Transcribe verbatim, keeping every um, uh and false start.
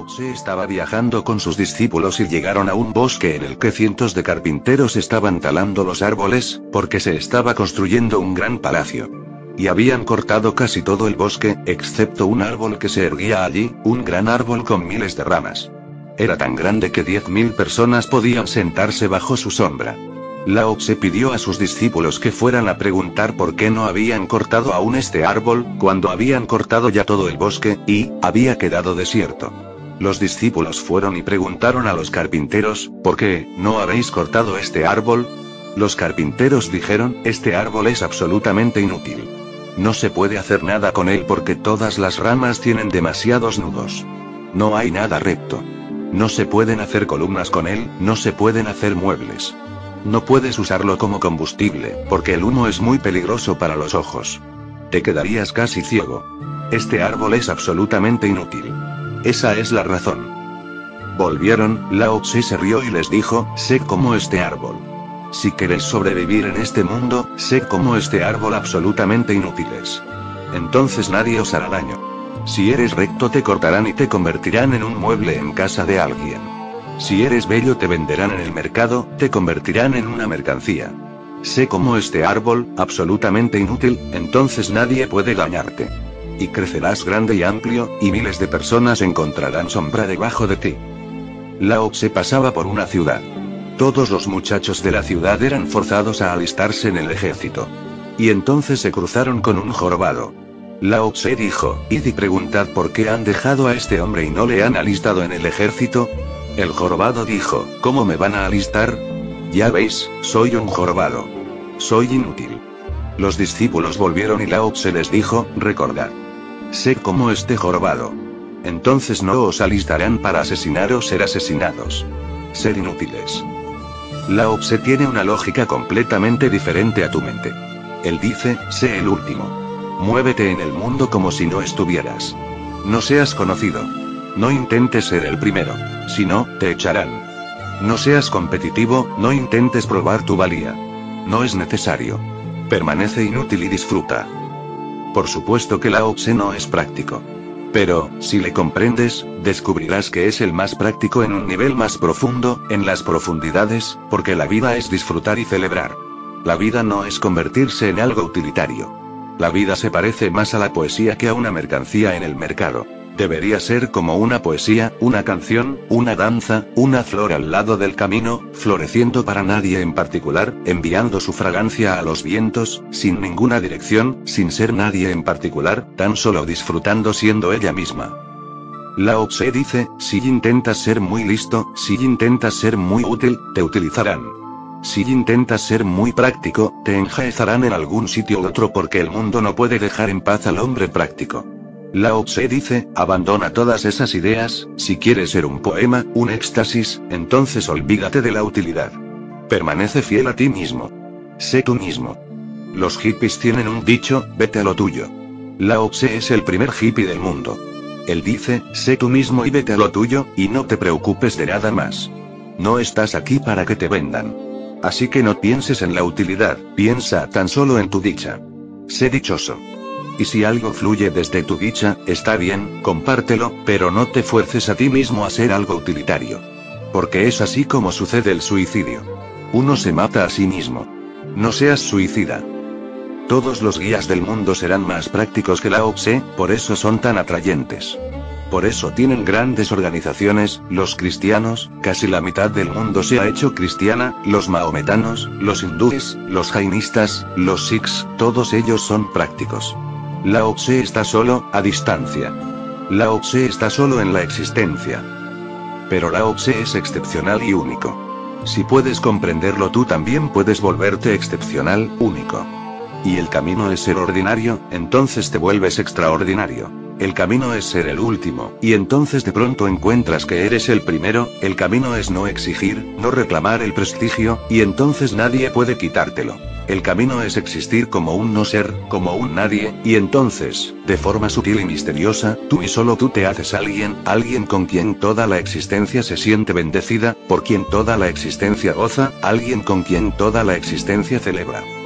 Lao Tse estaba viajando con sus discípulos y llegaron a un bosque en el que cientos de carpinteros estaban talando los árboles, porque se estaba construyendo un gran palacio. Y habían cortado casi todo el bosque, excepto un árbol que se erguía allí, un gran árbol con miles de ramas. Era tan grande que diez mil personas podían sentarse bajo su sombra. Lao Tse pidió a sus discípulos que fueran a preguntar por qué no habían cortado aún este árbol, cuando habían cortado ya todo el bosque, y había quedado desierto. Los discípulos fueron y preguntaron a los carpinteros, ¿por qué no habéis cortado este árbol? Los carpinteros dijeron, este árbol es absolutamente inútil. No se puede hacer nada con él porque todas las ramas tienen demasiados nudos. No hay nada recto. No se pueden hacer columnas con él, no se pueden hacer muebles. No puedes usarlo como combustible, porque el humo es muy peligroso para los ojos. Te quedarías casi ciego. Este árbol es absolutamente inútil. Esa es la razón. Volvieron, Lao Tse se rió y les dijo, sé como este árbol. Si queréis sobrevivir en este mundo, sé como este árbol absolutamente inútiles. Entonces nadie os hará daño. Si eres recto te cortarán y te convertirán en un mueble en casa de alguien. Si eres bello te venderán en el mercado, te convertirán en una mercancía. Sé como este árbol, absolutamente inútil, entonces nadie puede dañarte. Y crecerás grande y amplio, y miles de personas encontrarán sombra debajo de ti. Lao Tse pasaba por una ciudad. Todos los muchachos de la ciudad eran forzados a alistarse en el ejército. Y entonces se cruzaron con un jorobado. Lao Tse dijo, id y preguntad por qué han dejado a este hombre y no le han alistado en el ejército. El jorobado dijo, ¿cómo me van a alistar? Ya veis, soy un jorobado. Soy inútil. Los discípulos volvieron y Lao Tse les dijo, recordad. Sé como este jorobado. Entonces no os alistarán para asesinar o ser asesinados. Ser inútiles. Lao Tse tiene una lógica completamente diferente a tu mente. Él dice, sé el último. Muévete en el mundo como si no estuvieras. No seas conocido. No intentes ser el primero. Si no, te echarán. No seas competitivo, no intentes probar tu valía. No es necesario. Permanece inútil y disfruta. Por supuesto que Lao Tse no es práctico. Pero, si le comprendes, descubrirás que es el más práctico en un nivel más profundo, en las profundidades, porque la vida es disfrutar y celebrar. La vida no es convertirse en algo utilitario. La vida se parece más a la poesía que a una mercancía en el mercado. Debería ser como una poesía, una canción, una danza, una flor al lado del camino, floreciendo para nadie en particular, enviando su fragancia a los vientos, sin ninguna dirección, sin ser nadie en particular, tan solo disfrutando siendo ella misma. Lao Tse dice, si intentas ser muy listo, si intentas ser muy útil, te utilizarán. Si intentas ser muy práctico, te enjaezarán en algún sitio u otro porque el mundo no puede dejar en paz al hombre práctico. Lao Tse dice, abandona todas esas ideas, si quieres ser un poema, un éxtasis, entonces olvídate de la utilidad. Permanece fiel a ti mismo. Sé tú mismo. Los hippies tienen un dicho, vete a lo tuyo. Lao Tse es el primer hippie del mundo. Él dice, sé tú mismo y vete a lo tuyo, y no te preocupes de nada más. No estás aquí para que te vendan. Así que no pienses en la utilidad, piensa tan solo en tu dicha. Sé dichoso. Y si algo fluye desde tu dicha, está bien, compártelo, pero no te fuerces a ti mismo a ser algo utilitario. Porque es así como sucede el suicidio. Uno se mata a sí mismo. No seas suicida. Todos los guías del mundo serán más prácticos que Lao Tse, por eso son tan atrayentes. Por eso tienen grandes organizaciones, los cristianos, casi la mitad del mundo se ha hecho cristiana, los maometanos, los hindúes, los jainistas, los sikhs, todos ellos son prácticos. Lao Tse está solo, a distancia. Lao Tse está solo en la existencia. Pero Lao Tse es excepcional y único. Si puedes comprenderlo tú también puedes volverte excepcional, único. Y el camino es ser ordinario, entonces te vuelves extraordinario. El camino es ser el último, y entonces de pronto encuentras que eres el primero. El camino es no exigir, no reclamar el prestigio, y entonces nadie puede quitártelo. El camino es existir como un no ser, como un nadie, y entonces, de forma sutil y misteriosa, tú y solo tú te haces alguien, alguien con quien toda la existencia se siente bendecida, por quien toda la existencia goza, alguien con quien toda la existencia celebra.